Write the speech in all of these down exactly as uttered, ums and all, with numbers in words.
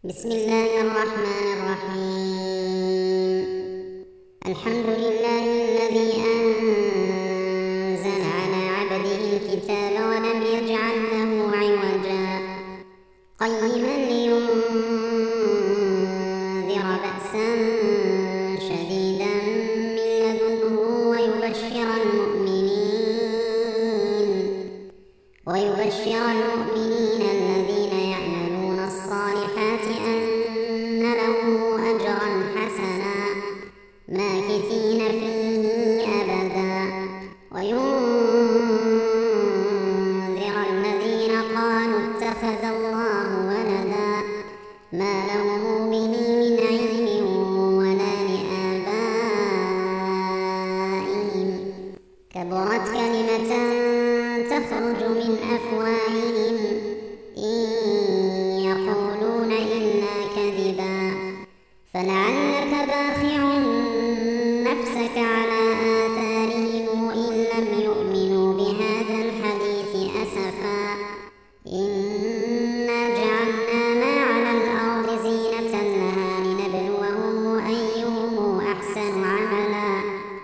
بسم الله الرحمن الرحيم. الحمد لله الذي أنزل على عبده الكتاب ولم يجعل له عوجا قيما لينذر بأسا شديدا من لدنه ويبشر المؤمنين ويبشر المؤمنين الذين يعملون الصالحات أن لهم أجرا حسنا ماكثين فيه أبدا وينذر الذين قالوا اتخذ الله ولدا ما لهم به من علم ولا لآبائهم كبرت كلمة تخرج من أفواههم إن يقولون إلا كذبا فلعلك باخع نفسك على آثارهم إن لم يؤمنوا بهذا الحديث أسفا إنا جعلنا ما على الأرض زينة لها لنبلوهم أيهم أحسن عملا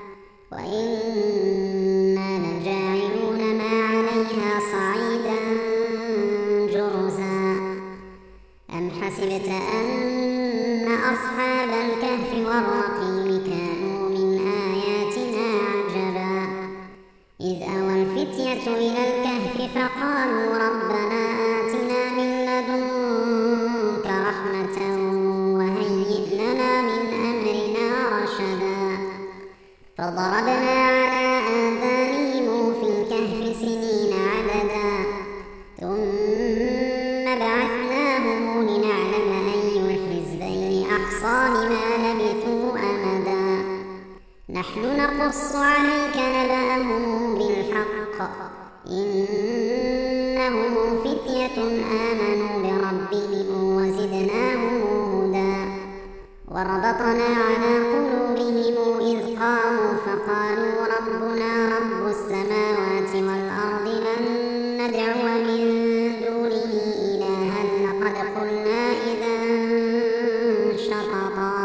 وإنا لجاعلون ما عليها صعيدا جرزا أم حسبت أن أصحاب الكهف والرقيم كانوا من آياتنا عجبا إذ أوى الفتية إلى الكهف فقالوا ربنا آتنا من لدنك رحمة وهيئ لنا من أمرنا رشدا فضربنا على آذانهم في الكهف سنين عددا ثم بعثناهم لنعلم أي الحزبين أحصى لما لبثوا أمدا نحن نقص عليك نبأهم بالحق إنهم فتية آمنوا بربهم وزدناهم هدى وربطنا على قلوبهم إذ قاموا فقالوا ربنا رب السماوات والأرض لن ندعو من دونه إلها لقد قلنا إذا شططا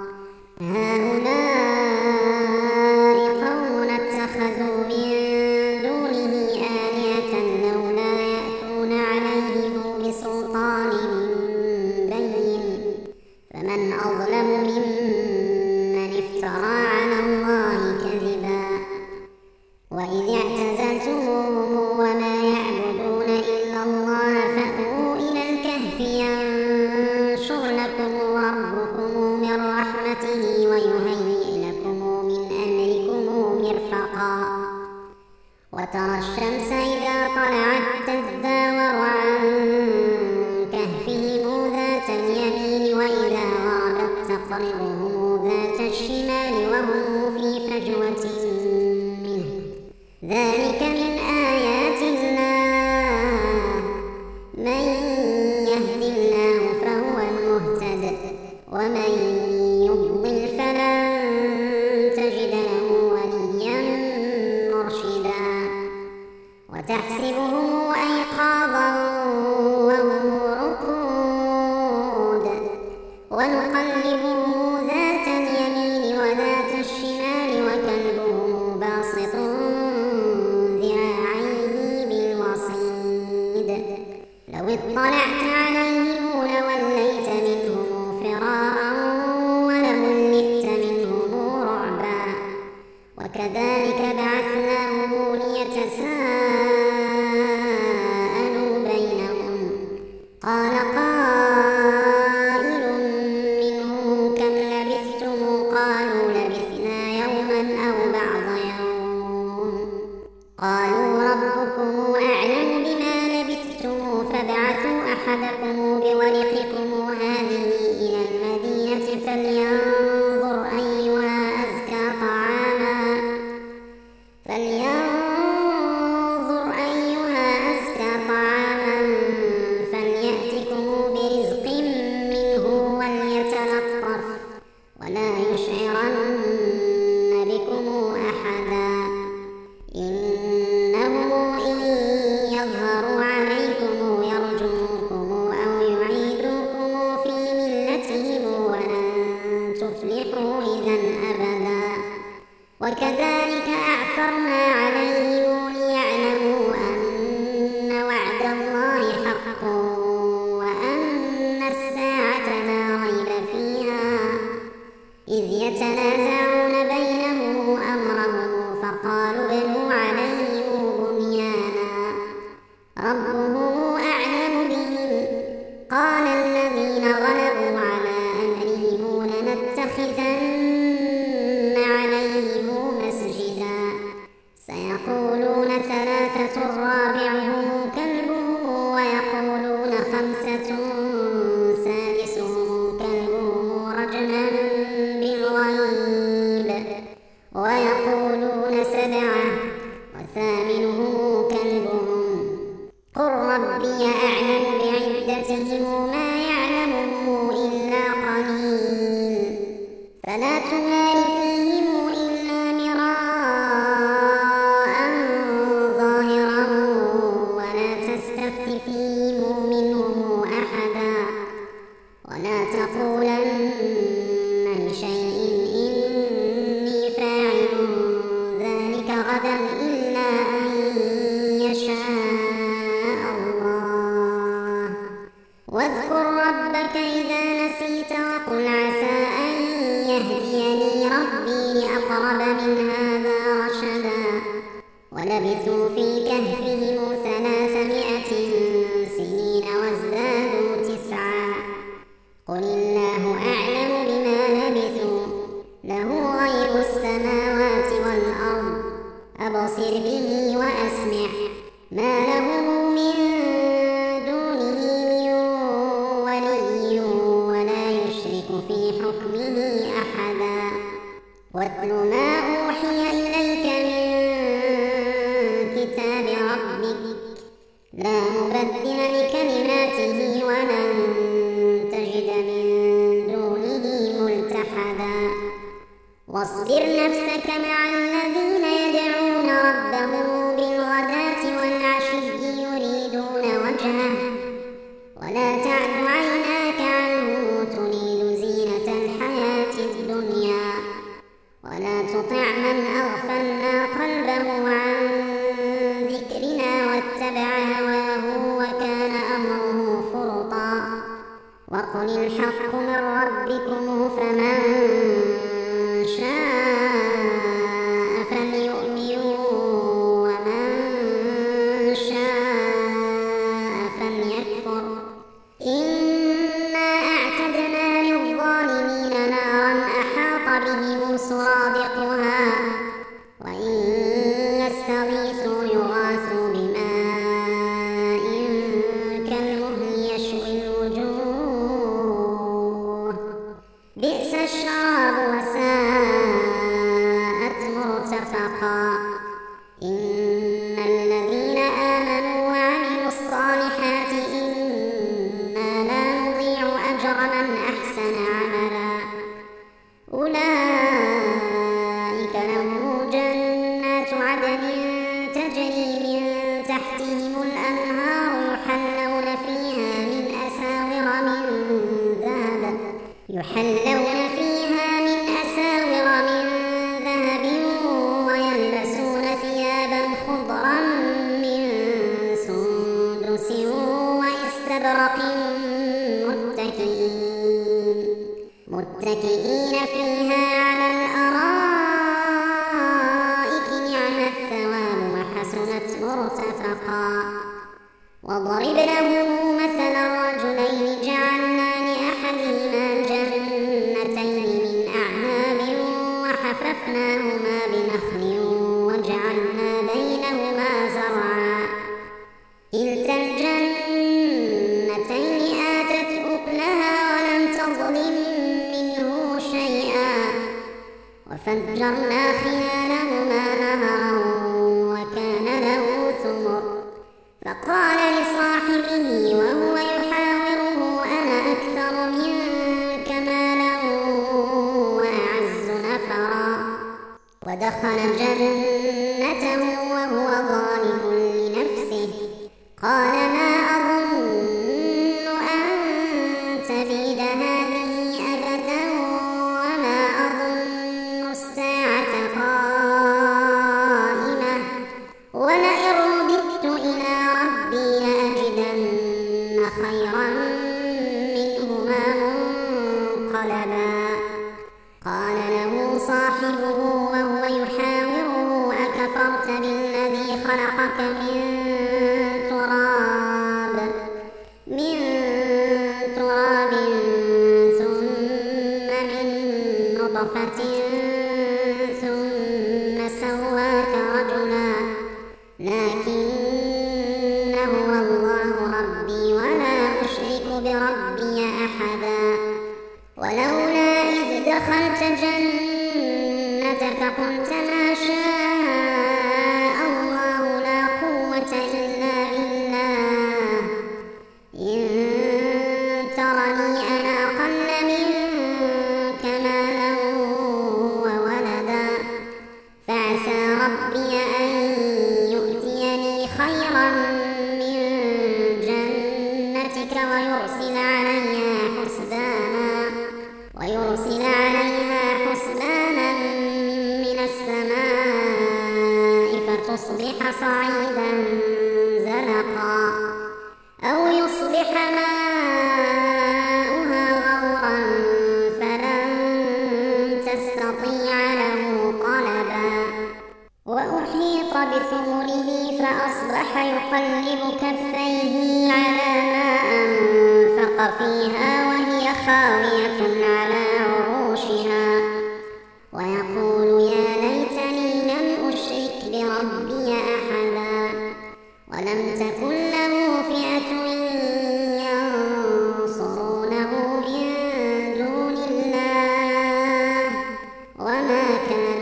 هؤلاء قومنا اتخذوا من دونه آلهة لولا يأتون عليهم بسلطان بين فمن أظلم ممن افترى على الله كذبا وإذ اعتزلتموهم وما يعبدون إلا الله فأووا إلى الكهف ينشر لكم ربكم من رحمته ويهيئ لكم من أمركم مرفقا وترى الشمس إذا طلعت تزاور عن كهفهم ذات اليمين وإذا غابت تقرضهم ذات الشمال وهم في فجوة منه ذلك من آيات الله من يهد الله فهو المهتد ومن يضلل فلن تجد له وليا مرشدا وتحسبهم أيقاظا وهم رقود ونقلبهم ذات اليمين وذات الشمال وكلبهم باسط ذراعيه بالوصيد لو اطلعت عليهم لوليت منهم فرارا ولملئت منهم رعبا وكذلك بعثناهم ليتساءلوا بينهم قال قائل منهم كم لبثتم قالوا لبثنا يوما أو بعض يوم قالوا ربكم أعلم بما لبثتم فابعثوا أحدكم بورقكم هذه إلى المدينة فلينظر أيها أزكى طعاما فلينظر أيها أزكى طعاما فليأتكم برزق منه وليتلطف ولا يشعرن بكم أحدا إنهم إن يظهروا عليكم يرجموكم أو يعيدوكم ربه أعلم بهم قال الذين غلبوا على أمرهم لنتخذن عليهم مسجدا سيقولون ثلاثة رابعهم كلبهم ويقولون خمسة سادسهم كلبهم رجما بالغيب ويقولون سبعة وثامنهم كلبهم قل ربي أعلم بعدتهم ما يعلمهم إلا قليل فلا تمار فيهم إلا مراء ظاهرا ولا تستفت فيهم منهم أحدا ولا تقولن لشيء إني فاعل ذلك غدا إلا أن يشاء الله واذكر ربك إذا نسيت وقل عسى أن يهديني ربي لأقرب من هذا رشدا ولبثوا في كهفهم ثلاثمائة سنين وازدادوا تسعا قل الله أعلم بما لبثوا له غيب السماوات والأرض أبصر به وأسمع ما لهم من دونه من ولي ولا يشرك في حكمه أحدا واتل ما أوحي إليك من كتاب ربك لا مبدل لكلماته ولن تجد من دونه ملتحدا واصبر نفسك مع الذين يدعون ربهم بالغداة والعشي يريدون وجهه ولا تعد عيناك عنهم تريد زينة الحياة الدنيا ولا تطع من أغفلنا قلبه عن ذكرنا واتبع هواه وكان أمره فرطا وقل الحق من ربكم فمن شاء فليؤمن ومن شاء فليكفر إنا أعتدنا للظالمين نارا أحاط بهم سرادقها وإن يستغيثوا يغاثوا بماء كالمهل يشوي الوجوه بئس الشراب وساءت مرتفقا إن الذين آمنوا وعملوا الصالحات إنا لا نضيع أجر من أحسن عملا أولئك لهم جنات عدن تجري من تحتهم الأنهار يحلون فيها من أساور من ذهب يحلون فيها من أساور من ذهب ويلبسون ثيابا خضرا من سندس وإستبرق متكئين متكئين فيها على الأرائك نعم الثواب وحسنت مرتفقا واضرب لهم مثلا رجلين جعلنا لأحدهما جنتين من أعناب وحففناهما بنخل وجعلنا بينهما زرعا كلتا الجنتين آتت أكلها ولم تظلم منه شيئا وفجرنا خلالهما نهرا وكان له ثمر فقال لصاحبه وهو يحاوره أنا أكثر منك مالا وأعز نفرا ودخل جنته وهو ظالم لنفسه قال ما أظن أن تبيد هذه أبدا وما أظن الساعة قائمة ولئن رددت إلى ربي لأجدن خيرا منهما منقلبا قال له صاحبه وهو يحاوره أكفرت بالذي خلقك من تراب ولكن هو الله ربي ولا أشرك بربي أحدا ولولا إذ دخلت جنتك قلت ما شاء الله لا قوة إلا بالله إن ترني أنا أقل منك مالا وولدا فعسى ربي أن يؤتيني خيرا من جنتك ويرسل عليها حسبانا ويرسل عليها حسبانا من السماء فتصبح صعيدا زلقا أو يصبح ماؤها غورا فلن تستطيع له طلبا وأحيط بثمره فأصبح يقلب كفيه على ما أنفق فيها وهي خاوية على عروشها ويقول يا ليتني لم أشرك بربي أحدا ولم تكن له فئة ينصرونه من دون الله وما كان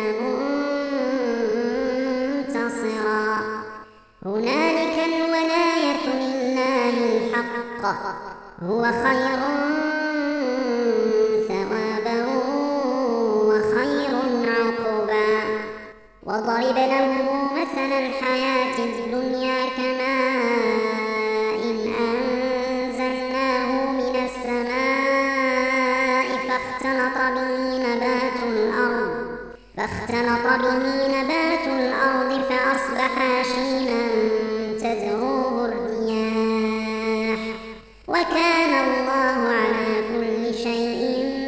منتصرا هنالك الولاية لله الحق هو خير ثوابا وخير عقبا وضرب لهم مثل الحياة الدنيا كماء أنزلناه من السماء فاختلط به نبات الأرض فاختلط به نبات الأرض فأصبح هشيما تذروه الرياح وكان الله على كل شيء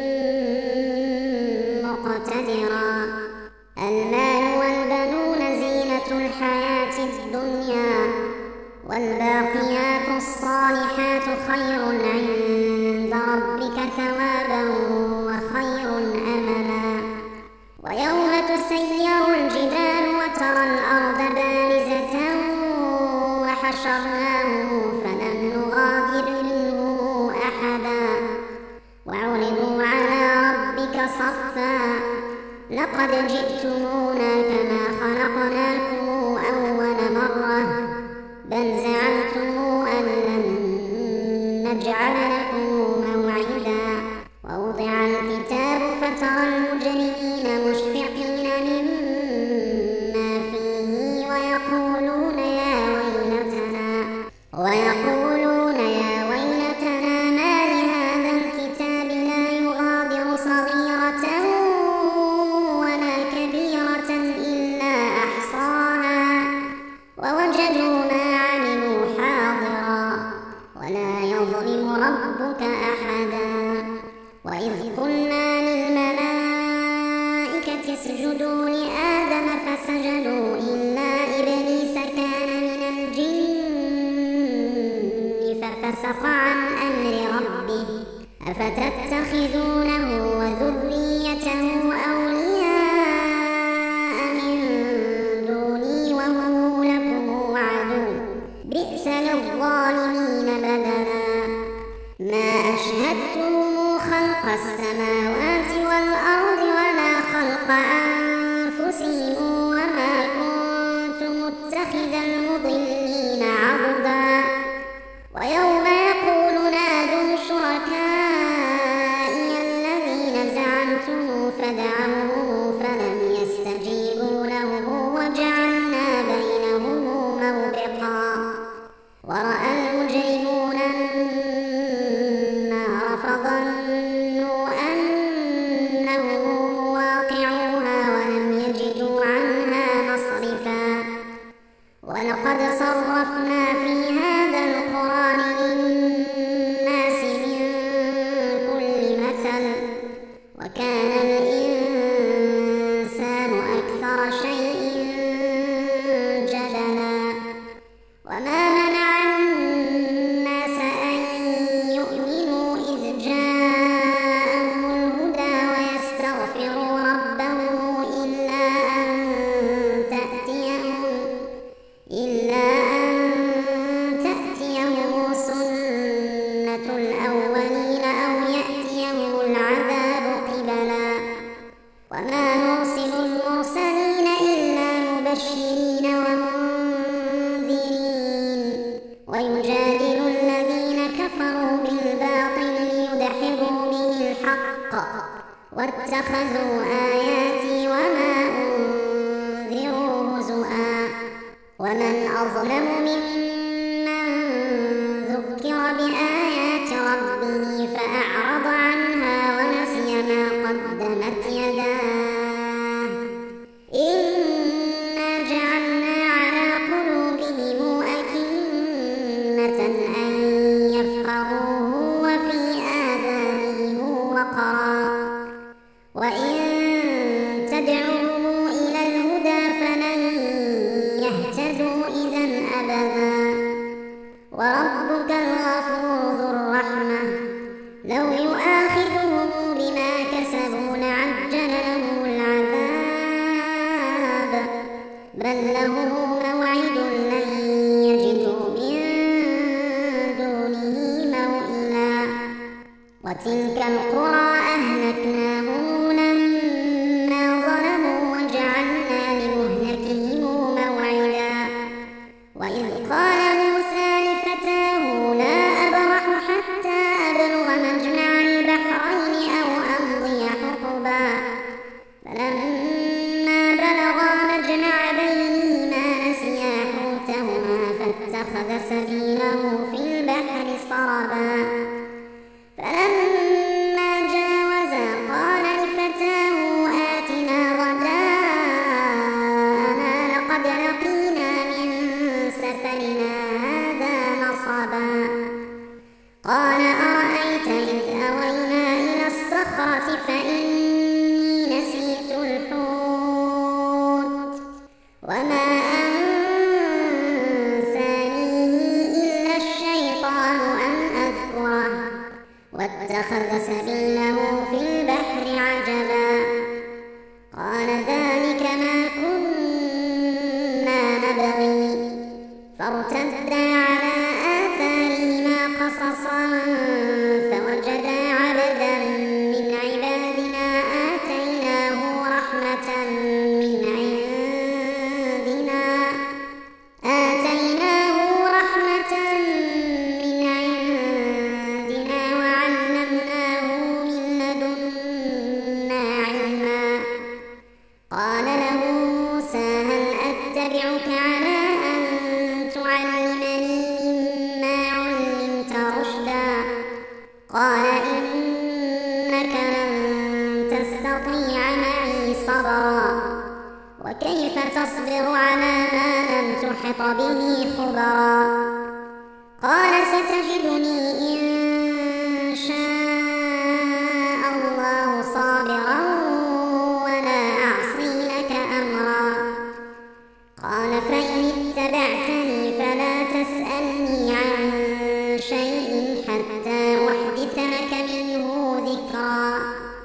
مقتدرا المال والبنون زينة الحياة الدنيا والباقيات الصالحات خير عند ربك ثوابا وخير أملا ويوم تسير الجبال وترى الأرض بارزة وحشرناهم فلم نغادر منهم أحدا وعرضوا على ربك صفا لقد جئتمونا كما خلقناكم أول مرة بل زعمتم أن لن نجعل لكم موعدا ووضع الكتاب فترى المجرمين مشفقين مما فيه ويقولون يا ويلتنا ويقولون يا ويلتنا ما لهذا الكتاب لا يغادر صغيرة ولا كبيرة إلا أحصاها ووجدوا ما عملوا حاضرا ولا يظلم ربك أحدا وإذ قلنا للملائكة اسجدوا لآدم فسجدوا إلا إبليس كان من الجن ففسق عن أمر ربه أفتتخذونه وذريته أولياء من دوني وهم لكم عدو بئس للظالمين بدلا ما أشهدتهم خلق السماوات والأرض ولا خلق أنفسهم وما كنت متخذ المضلين عضدا ويوم يقول نادوا شركائي الذين زعمتم فدعوهم فلم يستجيبوا لهم وجعلنا بينهم موبقا ورأى المجرمون النار فظنوا أنهم مواقعوها ولم يجدوا عنها مصرفا ولقد صرفنا في هذا القرآن للناس من كل مثل وكان الإنسان أكثر شيء جدلا وما منع الناس أن يؤمنوا إذ جاءهم الهدى ويستغفروا ربهم إلا أن تأتيهم إلا واتخذوا آياتي وما أنذروا هزؤا ومن أظلم ممن ذكر بآيات ربه فأعرض عنها ونسي ما قدمت يداه إنا جعلنا على قلوبهم أكنة أن يفقهوه وفي آذانهم وقرا وإن تدعوهم إلى الهدى فلن يهتدوا إذا أبدا وربك الغفور ذو الرحمة لو يؤاخذهم بما كسبوا لعجل لهم العذاب بل لهم موعد لن يجدوا من دونه موئلا وتلك القرى أهلكناهم لما ظلموا وجعلنا لمهلكهم موعدا وإذ قال موسى لفتاه لا أبرح حتى أبلغ مجمع البحرين أو أمضي حقبا فلما بلغا مجمع بينهما نسيا حوتهما فاتخذ سبيله في البحر سربا فلما جاوزا قال لفتاه آتنا غداءنا لقد لقينا من سفرنا هذا نصبا قال أرأيت إذ أوينا إلى الصخرة فإني نسيت الحوت وما أنسانيه إلا الشيطان أن أذكره واتخذ سبيله في البحر عجبا قال ذلك ما كنا نبغي فارتدا على آثارهما قصصا فوجدا عبدا من عبادنا آتيناه رحمة من عندنا آتيناه رحمة من عندنا وعلمناه من لدنا علما قال له موسى هل أتبعك على أن تعلمني مما علمت رشدا قال إنك لن تستطيع معي صبرا وكيف تصبر على ما لم تحط به خبرا قال ستجدني إن شاء الله صابرا ولا أعصي لك أمرا قال فإن اتبعتني فلا تسألني عن شيء حتى أحدث لك منه ذكرا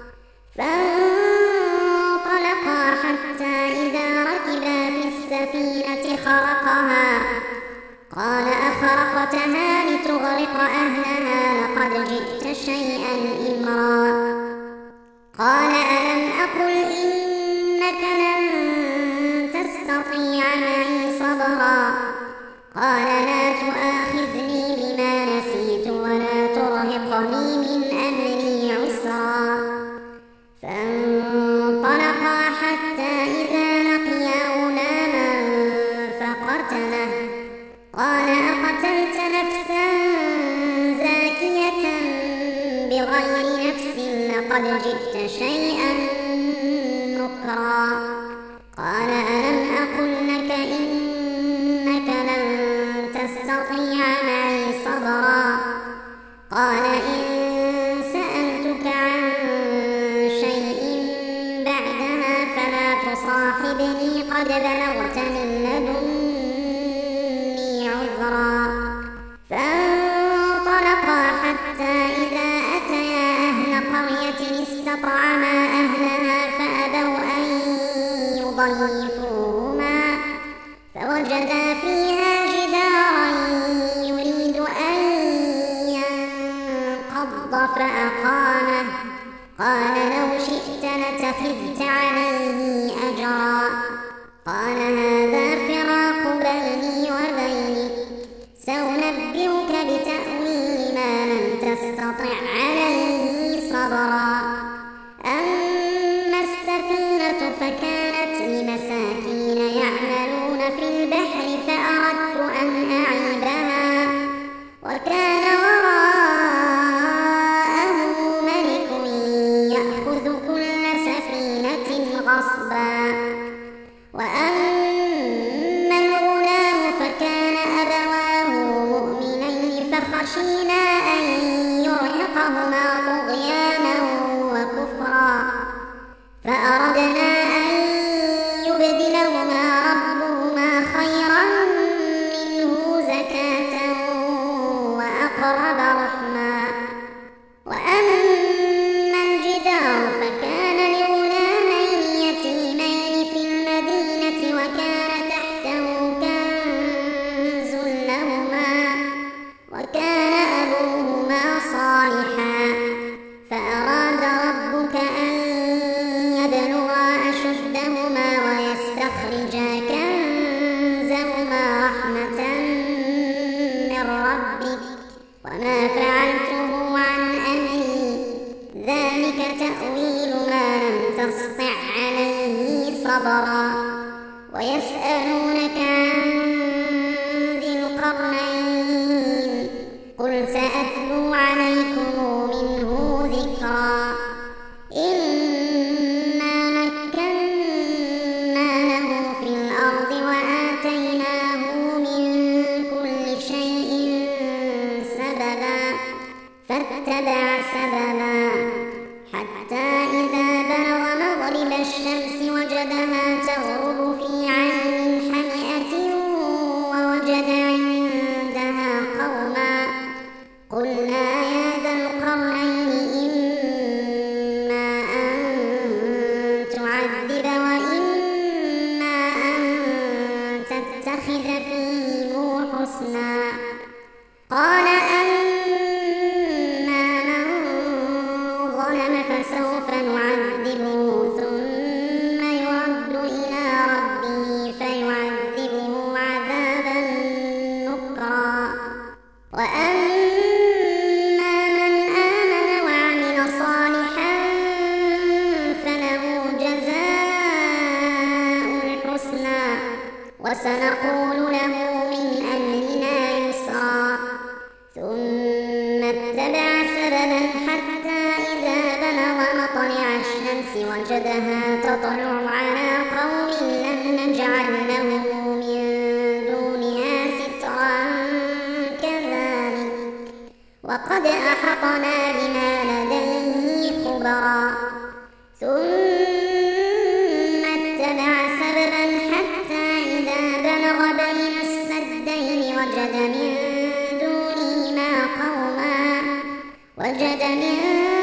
فانطلقا حتى إذا ركبا في السفينة خرقها قال أخرقتها لتغرق أهلها لقد جئت شيئا إمرا قال ألم أقل إنك لن تستطيع معي صبرا قال لا تؤاخذني بما نسيت ولا ترهقني من أمري عسرا فانطلقا حتى إذا لقيا غلاما فقتله قال أقتلت نفسا زاكية بغير نفس لقد جئت شيئا نكرا قال ألم أقل لك إنك لن تستطيع معي صبرا قال إن سألتك عن شيء بعدها فلا تصاحبني قد بلغت من لدني عذرا فانطلقا حتى إذا أتيا أهل قرية استطعما أهلها فأبوا أن يضيفوهما فوجدا فيها جدارا يريد أن ينقض فأقامه قال لو شئت لاتخذت عليه أجرا قال هذا فراق بيني وبينك سأنبئك بتأويل ما لم تستطع عليه صبرا أما خشينا أن يرهقهما طغيانا وكفرا فأردنا أن يبدلهما ربهما خيرا منه زكاة وأقرب رحما وأما الجدار فكان لغلامين يتيمين في المدينة وكان تحته كنز لهما وكان أبوهما صالحا فأراد ربك أن يبلغا أشدهما ويستخرجا كنزهما رحمة من ربك وما فعلته عن أمري ذلك تأويل ما لم تسطع عليه صبرا ويسألونك عن ذي القرنين قل سأتلو عليكم منه ذكرا إنا مكنا له في الأرض وآتيناه من كل شيء سببا فاتبع سببا حتى إذا بلغ مغرب الشمس وجدها تغرب في عين حمئة ووجد عندها قوما قلنا يا ذا القرنين إما أن تعذب وإما أن تتخذ فيهم حسنا قال أما من ظلم فسوف نعذبه ثم يرد إلى ربه فيعذبه عذابا نكرا وأما من آمن وعمل صالحا فله جزاء الحسنى وسنقول له من أمرنا يسرا ثم اتبع سببا حتى إذا بلغ مطلع الشمس وجدها تطلع على قوم لم نجعل لهم من دونها سترا كذلك وقد أحطنا بما لديه خبرا ثم اتبع سببا حتى إذا بلغ بين السدين وجد من دونهما قوما وجد من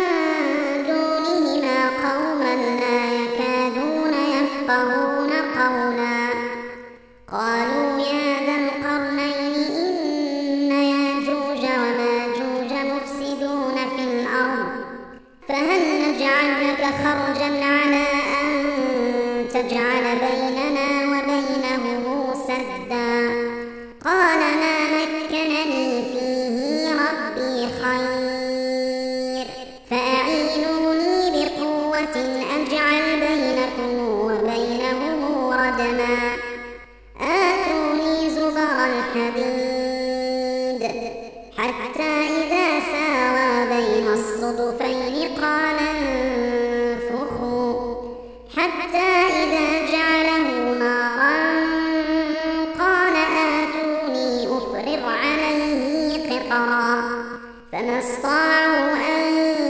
دونهما قوما لا يكادون يفقهون قولا قالوا يا ذا القرنين إن ياجوج وماجوج مفسدون في الأرض فهل نجعل لك خرجا على أن تجعل بيننا وبينهم سدا قال ما مكنني فيه ربي خير فأعينوني بقوة أجعل بينكم وبينهم ردما آتوني زبر الحديد حتى إذا ساوى بين الصدفين قال انفخوا حتى إذا جعله نارا قال آتوني أفرغ عليه قطرا فما استطاعوا أن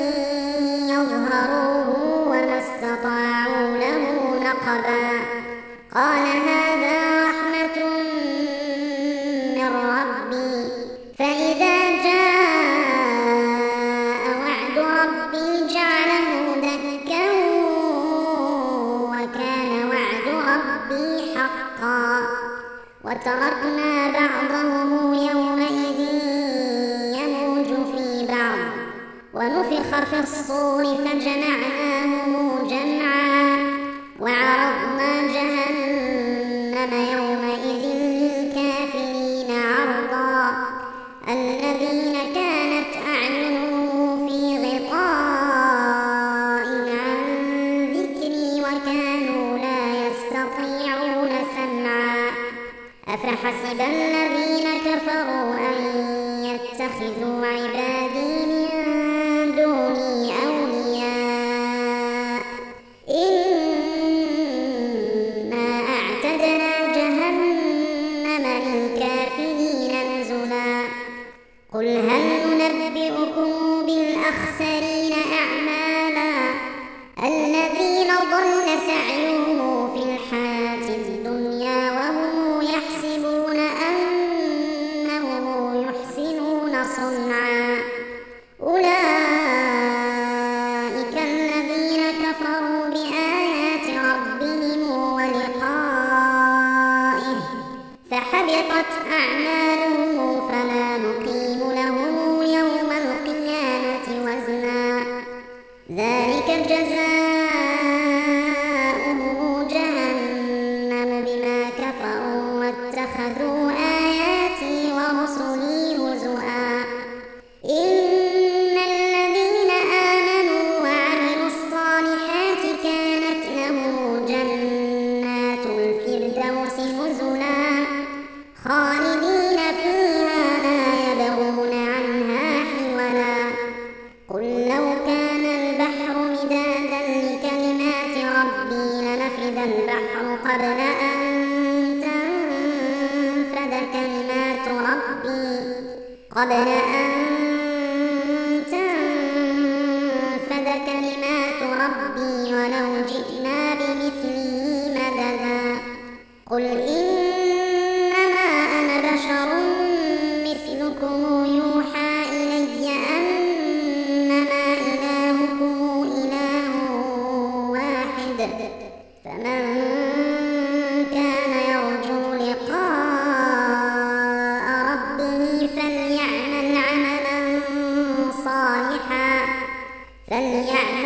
يظهروه وما استطاعوا له نقبا قال هذا رحمة من ربي فإذا جاء وعد ربي جعله دكا وكان وعد ربي حقا وتركنا بعضهم يومئذ يموج في بعض ونفخ في الصور فجمعناهم جمعا وعرضنا جهنم يومئذ للكافرين عرضا الذين كانت أعينهم في غطاء عن ذكري وكانوا لا يستطيعون سمعا أفحسب الذين كفروا أن يتخذوا عبادي من دوني أولياء إنا أعتدنا جهنم للكافرين نزلا قل هل صنعا أولئك الذين كفروا بآيات ربهم ولقائه فحبطت أعمالهم فلا نقيم لهم يوم القيامة وزنا ذلك جزاؤهم جهنم بما كفروا واتخذوا آياتي ورسلي هزؤا إن الذين آمنوا وعملوا الصالحات كانت لهم جنات الفردوس نزلا خالدين فيها لا يبغون عنها حولا قل لو كان البحر مدادا لكلمات ربي لنفد البحر قبل أن تنفد كلمات ربي قبل أن تنفد كلمات ربي ولو جئنا بمثله مددا قل إنما أنا بشر مثلكم يوحى إلي أنما إلهكم إله واحد فمن كان يرجو لقاء ربه فليعمل عملا صالحا فليعمل